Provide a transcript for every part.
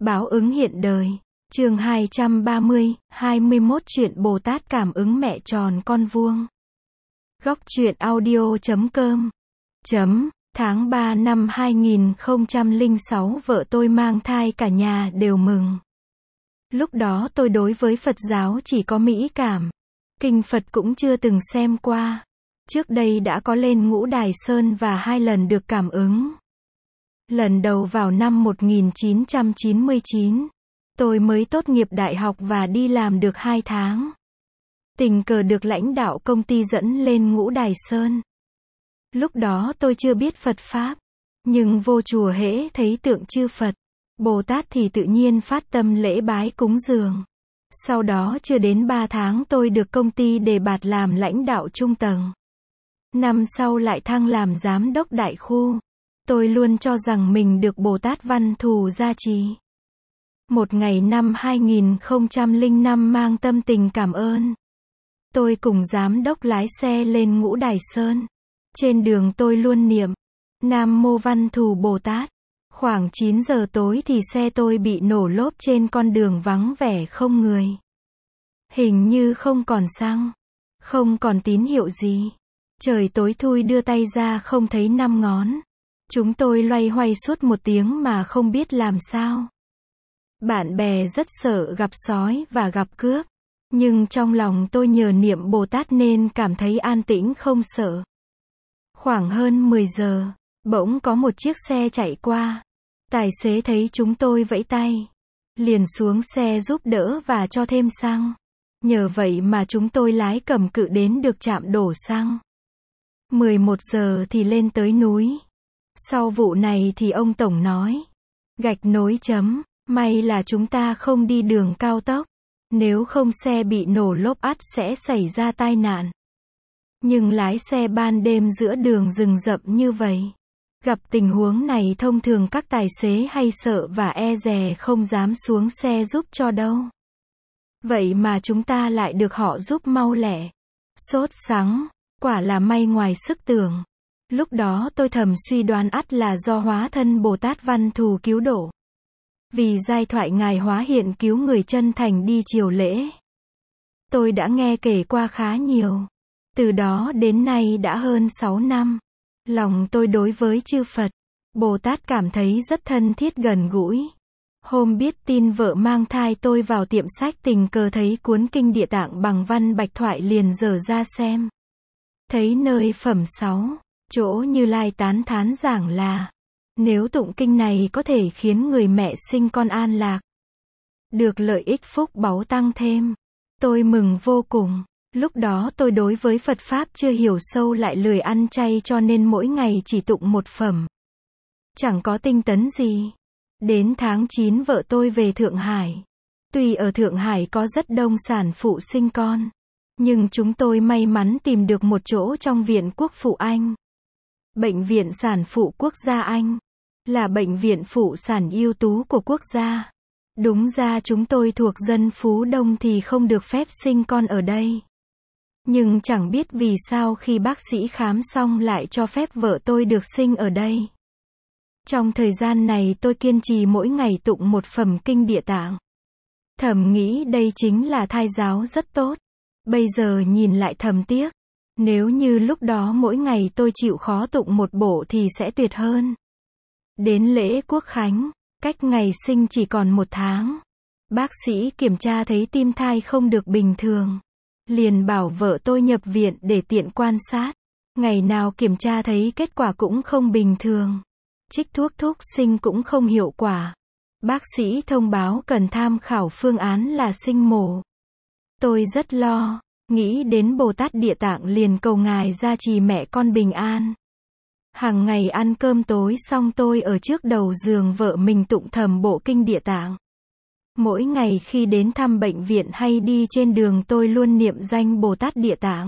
Báo ứng hiện đời. Chương 230, 21 chuyện Bồ Tát cảm ứng mẹ tròn con vuông. Góc truyện audio.com. Tháng 3 năm 2006 vợ tôi mang thai, cả nhà đều mừng. Lúc đó tôi đối với Phật giáo chỉ có mỹ cảm. Kinh Phật cũng chưa từng xem qua. Trước đây đã có lên Ngũ Đài Sơn và 2 lần được cảm ứng. Lần đầu vào năm 1999. Tôi mới tốt nghiệp đại học và đi làm được 2 tháng. Tình cờ được lãnh đạo công ty dẫn lên Ngũ Đài Sơn. Lúc đó tôi chưa biết Phật Pháp. Nhưng vô chùa hễ thấy tượng chư Phật, Bồ Tát thì tự nhiên phát tâm lễ bái cúng dường. Sau đó chưa đến 3 tháng tôi được công ty đề bạt làm lãnh đạo trung tầng. Năm sau lại thăng làm giám đốc đại khu. Tôi luôn cho rằng mình được Bồ Tát Văn Thù gia trì. Một ngày năm 2005 mang tâm tình cảm ơn. Tôi cùng giám đốc lái xe lên Ngũ Đài Sơn. Trên đường tôi luôn niệm Nam Mô Văn Thù Bồ Tát. Khoảng 9 giờ tối thì xe tôi bị nổ lốp trên con đường vắng vẻ không người. Hình như không còn xăng, không còn tín hiệu gì. Trời tối thui, đưa tay ra không thấy 5 ngón. Chúng tôi loay hoay suốt 1 tiếng mà không biết làm sao. Bạn bè rất sợ gặp sói và gặp cướp. Nhưng trong lòng tôi nhờ niệm Bồ Tát nên cảm thấy an tĩnh không sợ. Khoảng hơn 10 giờ, bỗng có một chiếc xe chạy qua. Tài xế thấy chúng tôi vẫy tay, liền xuống xe giúp đỡ và cho thêm xăng. Nhờ vậy mà chúng tôi lái cầm cự đến được trạm đổ xăng. 11 giờ thì lên tới núi. Sau vụ này thì ông Tổng nói, gạch nối chấm, may là chúng ta không đi đường cao tốc. Nếu không xe bị nổ lốp ắt sẽ xảy ra tai nạn. Nhưng lái xe ban đêm giữa đường rừng rậm như vậy, gặp tình huống này thông thường các tài xế hay sợ và e dè không dám xuống xe giúp cho đâu. Vậy mà chúng ta lại được họ giúp mau lẹ. Sốt sắng, quả là may ngoài sức tưởng. Lúc đó tôi thầm suy đoán ắt là do hóa thân Bồ Tát Văn Thù cứu độ. Vì giai thoại Ngài hóa hiện cứu người chân thành đi triều lễ. Tôi đã nghe kể qua khá nhiều. Từ đó đến nay đã hơn 6 năm. Lòng tôi đối với chư Phật, Bồ Tát cảm thấy rất thân thiết gần gũi. Hôm biết tin vợ mang thai tôi vào tiệm sách tình cờ thấy cuốn Kinh Địa Tạng bằng văn bạch thoại liền dở ra xem. Thấy nơi phẩm 6, chỗ Như Lai tán thán giảng là, nếu tụng kinh này có thể khiến người mẹ sinh con an lạc, được lợi ích phúc báu tăng thêm. Tôi mừng vô cùng. Lúc đó tôi đối với Phật Pháp chưa hiểu sâu lại lười ăn chay cho nên mỗi ngày chỉ tụng 1 phẩm. Chẳng có tinh tấn gì. Đến tháng 9 vợ tôi về Thượng Hải. Tuy ở Thượng Hải có rất đông sản phụ sinh con, nhưng chúng tôi may mắn tìm được một chỗ trong Viện Quốc phụ Anh. Bệnh viện sản phụ quốc gia Anh là bệnh viện phụ sản ưu tú của quốc gia. Đúng ra chúng tôi thuộc dân phú đông thì không được phép sinh con ở đây. Nhưng chẳng biết vì sao khi bác sĩ khám xong lại cho phép vợ tôi được sinh ở đây. Trong thời gian này tôi kiên trì mỗi ngày tụng 1 phẩm Kinh Địa Tạng. Thầm nghĩ đây chính là thai giáo rất tốt. Bây giờ nhìn lại thầm tiếc. Nếu như lúc đó mỗi ngày tôi chịu khó tụng 1 bộ thì sẽ tuyệt hơn. Đến lễ Quốc Khánh, cách ngày sinh chỉ còn 1 tháng. Bác sĩ kiểm tra thấy tim thai không được bình thường. Liền bảo vợ tôi nhập viện để tiện quan sát. Ngày nào kiểm tra thấy kết quả cũng không bình thường. Trích thuốc thúc sinh cũng không hiệu quả. Bác sĩ thông báo cần tham khảo phương án là sinh mổ. Tôi rất lo, nghĩ đến Bồ Tát Địa Tạng liền cầu Ngài gia trì mẹ con bình an. Hàng ngày ăn cơm tối xong tôi ở trước đầu giường vợ mình tụng thầm bộ Kinh Địa Tạng. Mỗi ngày khi đến thăm bệnh viện hay đi trên đường tôi luôn niệm danh Bồ Tát Địa Tạng.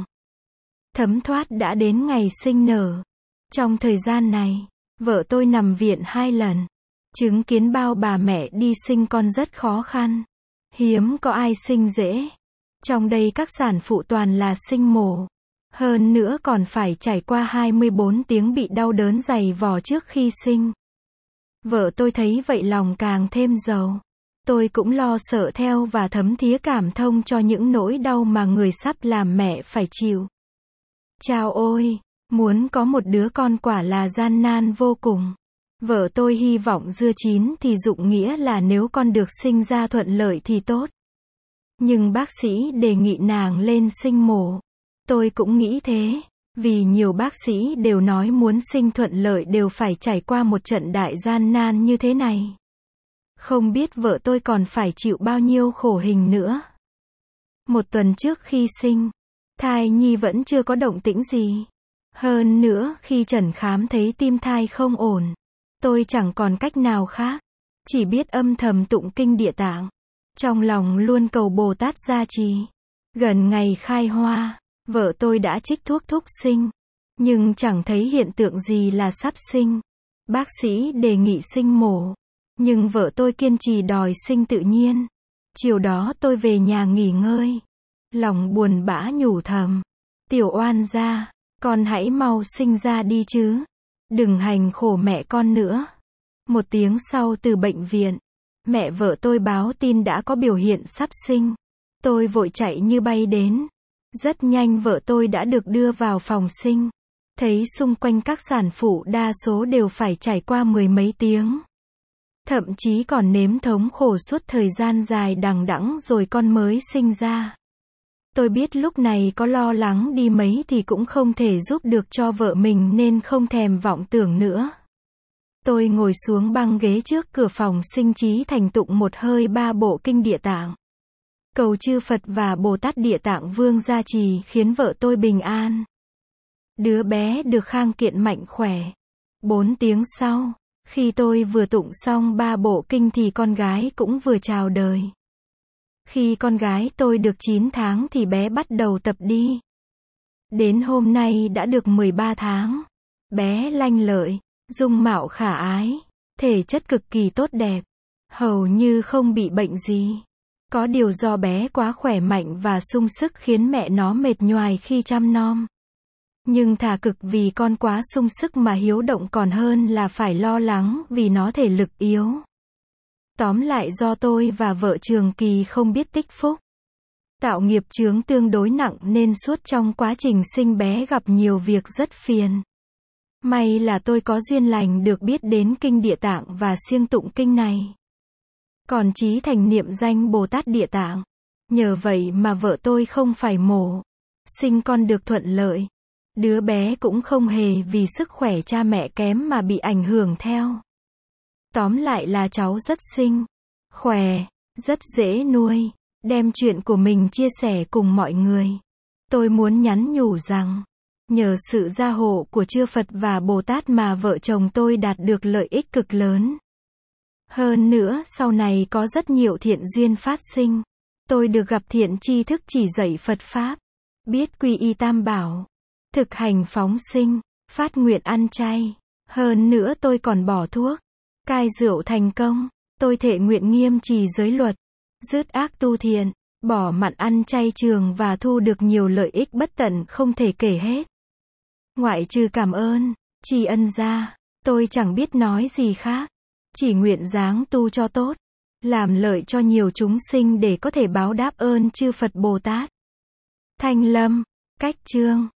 Thấm thoát đã đến ngày sinh nở. Trong thời gian này, vợ tôi nằm viện 2 lần. Chứng kiến bao bà mẹ đi sinh con rất khó khăn. Hiếm có ai sinh dễ. Trong đây các sản phụ toàn là sinh mổ. Hơn nữa còn phải trải qua 24 tiếng bị đau đớn dày vò trước khi sinh. Vợ tôi thấy vậy lòng càng thêm giàu. Tôi cũng lo sợ theo và thấm thía cảm thông cho những nỗi đau mà người sắp làm mẹ phải chịu. Chao ôi, muốn có một đứa con quả là gian nan vô cùng. Vợ tôi hy vọng dưa chín thì dụng nghĩa là nếu con được sinh ra thuận lợi thì tốt. Nhưng bác sĩ đề nghị nàng lên sinh mổ. Tôi cũng nghĩ thế, vì nhiều bác sĩ đều nói muốn sinh thuận lợi đều phải trải qua một trận đại gian nan như thế này. Không biết vợ tôi còn phải chịu bao nhiêu khổ hình nữa. Một tuần trước khi sinh, thai nhi vẫn chưa có động tĩnh gì. Hơn nữa, khi chẩn khám thấy tim thai không ổn, tôi chẳng còn cách nào khác, chỉ biết âm thầm tụng kinh Địa Tạng. Trong lòng luôn cầu Bồ Tát gia trì. Gần ngày khai hoa, vợ tôi đã trích thuốc thúc sinh, nhưng chẳng thấy hiện tượng gì là sắp sinh. Bác sĩ đề nghị sinh mổ, nhưng vợ tôi kiên trì đòi sinh tự nhiên. Chiều đó tôi về nhà nghỉ ngơi, lòng buồn bã nhủ thầm, tiểu oan gia, con hãy mau sinh ra đi chứ, đừng hành khổ mẹ con nữa. Một tiếng sau từ bệnh viện, mẹ vợ tôi báo tin đã có biểu hiện sắp sinh. Tôi vội chạy như bay đến. Rất nhanh vợ tôi đã được đưa vào phòng sinh. Thấy xung quanh các sản phụ đa số đều phải trải qua mười mấy tiếng. Thậm chí còn nếm thống khổ suốt thời gian dài đằng đẵng rồi con mới sinh ra. Tôi biết lúc này có lo lắng đi mấy thì cũng không thể giúp được cho vợ mình nên không thèm vọng tưởng nữa. Tôi ngồi xuống băng ghế trước cửa phòng sinh trí thành tụng một hơi 3 bộ kinh Địa Tạng. Cầu chư Phật và Bồ Tát Địa Tạng Vương gia trì khiến vợ tôi bình an. Đứa bé được khang kiện mạnh khỏe. 4 tiếng sau, khi tôi vừa tụng xong 3 bộ kinh thì con gái cũng vừa chào đời. Khi con gái tôi được 9 tháng thì bé bắt đầu tập đi. Đến hôm nay đã được 13 tháng. Bé lanh lợi, dung mạo khả ái, thể chất cực kỳ tốt đẹp, hầu như không bị bệnh gì. Có điều do bé quá khỏe mạnh và sung sức khiến mẹ nó mệt nhoài khi chăm nom. Nhưng thà cực vì con quá sung sức mà hiếu động còn hơn là phải lo lắng vì nó thể lực yếu. Tóm lại do tôi và vợ trường kỳ không biết tích phúc. Tạo nghiệp chướng tương đối nặng nên suốt trong quá trình sinh bé gặp nhiều việc rất phiền. May là tôi có duyên lành được biết đến kinh Địa Tạng và siêng tụng kinh này. Còn chí thành niệm danh Bồ Tát Địa Tạng. Nhờ vậy mà vợ tôi không phải mổ. Sinh con được thuận lợi. Đứa bé cũng không hề vì sức khỏe cha mẹ kém mà bị ảnh hưởng theo. Tóm lại là cháu rất xinh, khỏe, rất dễ nuôi. Đem chuyện của mình chia sẻ cùng mọi người. Tôi muốn nhắn nhủ rằng, nhờ sự gia hộ của chư Phật và Bồ Tát mà vợ chồng tôi đạt được lợi ích cực lớn. Hơn nữa, sau này có rất nhiều thiện duyên phát sinh. Tôi được gặp thiện tri thức chỉ dạy Phật Pháp, biết quy y Tam Bảo, thực hành phóng sinh, phát nguyện ăn chay. Hơn nữa tôi còn bỏ thuốc, cai rượu thành công. Tôi thệ nguyện nghiêm trì giới luật, dứt ác tu thiện, bỏ mặn ăn chay trường và thu được nhiều lợi ích bất tận không thể kể hết. Ngoại trừ cảm ơn, tri ân ra, tôi chẳng biết nói gì khác. Chỉ nguyện dáng tu cho tốt, làm lợi cho nhiều chúng sinh để có thể báo đáp ơn chư Phật Bồ Tát. Thanh Lâm, Cách Chương